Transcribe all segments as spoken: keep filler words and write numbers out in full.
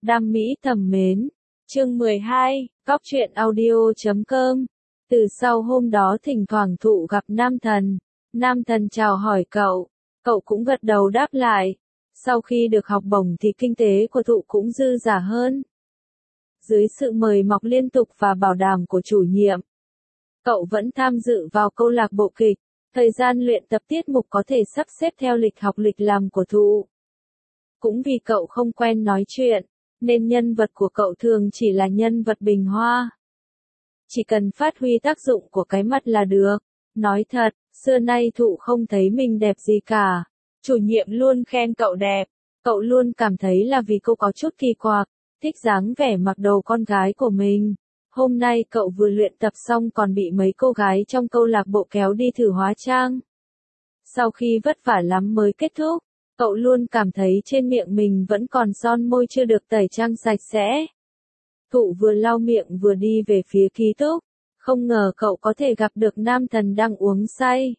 Đam mỹ thầm mến. Chương mười hai, Cóc truyện audio chấm com. Từ sau hôm đó thỉnh thoảng Thụ gặp Nam Thần. Nam Thần chào hỏi cậu. Cậu cũng gật đầu đáp lại. Sau khi được học bổng thì kinh tế của Thụ cũng dư giả hơn. Dưới sự mời mọc liên tục và bảo đảm của chủ nhiệm, cậu vẫn tham dự vào câu lạc bộ kịch. Thời gian luyện tập tiết mục có thể sắp xếp theo lịch học lịch làm của Thụ. Cũng vì cậu không quen nói chuyện, nên nhân vật của cậu thường chỉ là nhân vật bình hoa. Chỉ cần phát huy tác dụng của cái mặt là được. Nói thật, xưa nay Thụ không thấy mình đẹp gì cả. Chủ nhiệm luôn khen cậu đẹp. Cậu luôn cảm thấy là vì cô có chút kỳ quặc, thích dáng vẻ mặc đồ con gái của mình. Hôm nay cậu vừa luyện tập xong còn bị mấy cô gái trong câu lạc bộ kéo đi thử hóa trang. Sau khi vất vả lắm mới kết thúc, cậu luôn cảm thấy trên miệng mình vẫn còn son môi chưa được tẩy trang sạch sẽ. Thụ vừa lau miệng vừa đi về phía ký túc, không ngờ cậu có thể gặp được Nam Thần đang uống say.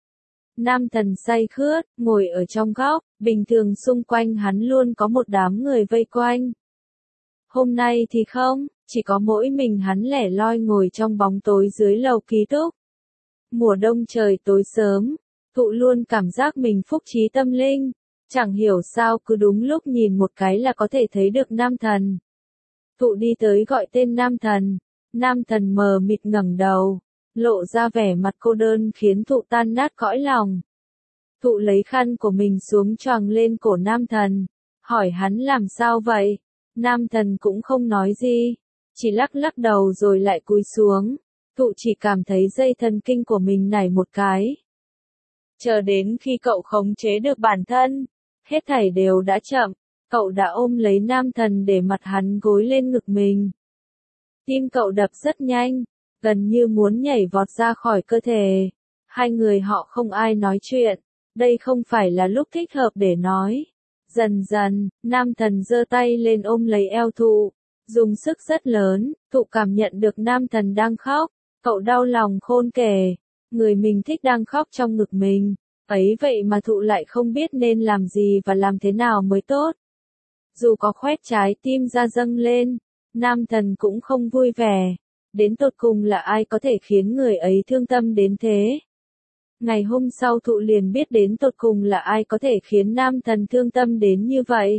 Nam Thần say khướt, ngồi ở trong góc, bình thường xung quanh hắn luôn có một đám người vây quanh. Hôm nay thì không, chỉ có mỗi mình hắn lẻ loi ngồi trong bóng tối dưới lầu ký túc. Mùa đông trời tối sớm, Thụ luôn cảm giác mình phúc trí tâm linh, chẳng hiểu sao cứ đúng lúc nhìn một cái là có thể thấy được Nam Thần. Thụ đi tới gọi tên Nam Thần, Nam Thần mờ mịt ngẩng đầu, lộ ra vẻ mặt cô đơn khiến Thụ tan nát cõi lòng. Thụ lấy khăn của mình xuống choàng lên cổ Nam Thần, hỏi hắn làm sao vậy. Nam Thần cũng không nói gì, chỉ lắc lắc đầu rồi lại cúi xuống. Thụ chỉ cảm thấy dây thần kinh của mình nảy một cái. Chờ đến khi cậu khống chế được bản thân, hết thảy đều đã chậm, cậu đã ôm lấy Nam Thần để mặt hắn gối lên ngực mình. Tim cậu đập rất nhanh, gần như muốn nhảy vọt ra khỏi cơ thể. Hai người họ không ai nói chuyện, đây không phải là lúc thích hợp để nói. Dần dần, Nam Thần giơ tay lên ôm lấy eo Thụ, dùng sức rất lớn. Thụ cảm nhận được Nam Thần đang khóc, cậu đau lòng khôn kể. Người mình thích đang khóc trong ngực mình, ấy vậy mà Thụ lại không biết nên làm gì và làm thế nào mới tốt. Dù có khoét trái tim ra dâng lên, Nam Thần cũng không vui vẻ. Đến tột cùng là ai có thể khiến người ấy thương tâm đến thế? Ngày hôm sau Thụ liền biết đến tột cùng là ai có thể khiến Nam Thần thương tâm đến như vậy.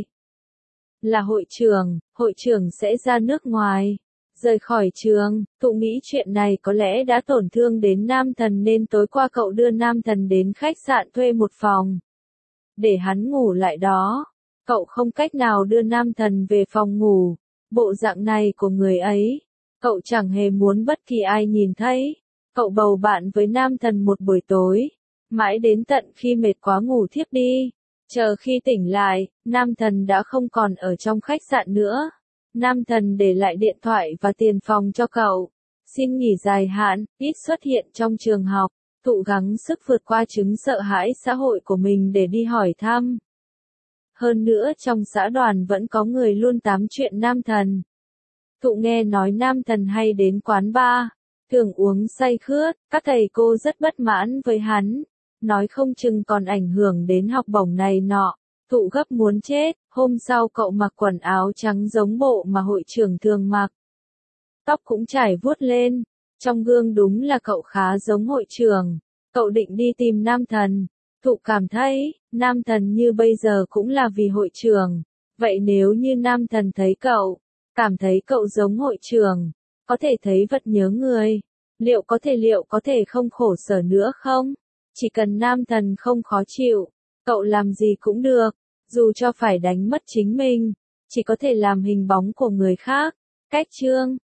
Là hội trưởng, hội trưởng sẽ ra nước ngoài. Rời khỏi trường, Thụ nghĩ chuyện này có lẽ đã tổn thương đến Nam Thần nên tối qua cậu đưa Nam Thần đến khách sạn thuê một phòng, để hắn ngủ lại đó. Cậu không cách nào đưa Nam Thần về phòng ngủ. Bộ dạng này của người ấy, cậu chẳng hề muốn bất kỳ ai nhìn thấy. Cậu bầu bạn với Nam Thần một buổi tối, mãi đến tận khi mệt quá ngủ thiếp đi. Chờ khi tỉnh lại, Nam Thần đã không còn ở trong khách sạn nữa. Nam Thần để lại điện thoại và tiền phòng cho cậu. Xin nghỉ dài hạn, ít xuất hiện trong trường học. Thụ gắng sức vượt qua chứng sợ hãi xã hội của mình để đi hỏi thăm. Hơn nữa trong xã đoàn vẫn có người luôn tám chuyện Nam Thần. Thụ nghe nói Nam Thần hay đến quán bar, thường uống say khướt, các thầy cô rất bất mãn với hắn, nói không chừng còn ảnh hưởng đến học bổng này nọ. Thụ gấp muốn chết. Hôm sau cậu mặc quần áo trắng giống bộ mà hội trưởng thường mặc. Tóc cũng trải vuốt lên, trong gương đúng là cậu khá giống hội trưởng. Cậu định đi tìm Nam Thần. Thụ cảm thấy, Nam Thần như bây giờ cũng là vì hội trưởng. Vậy nếu như Nam Thần thấy cậu, cảm thấy cậu giống hội trưởng, có thể thấy vật nhớ người, liệu có thể liệu có thể không khổ sở nữa không? Chỉ cần Nam Thần không khó chịu, cậu làm gì cũng được, dù cho phải đánh mất chính mình, chỉ có thể làm hình bóng của người khác. Cách chương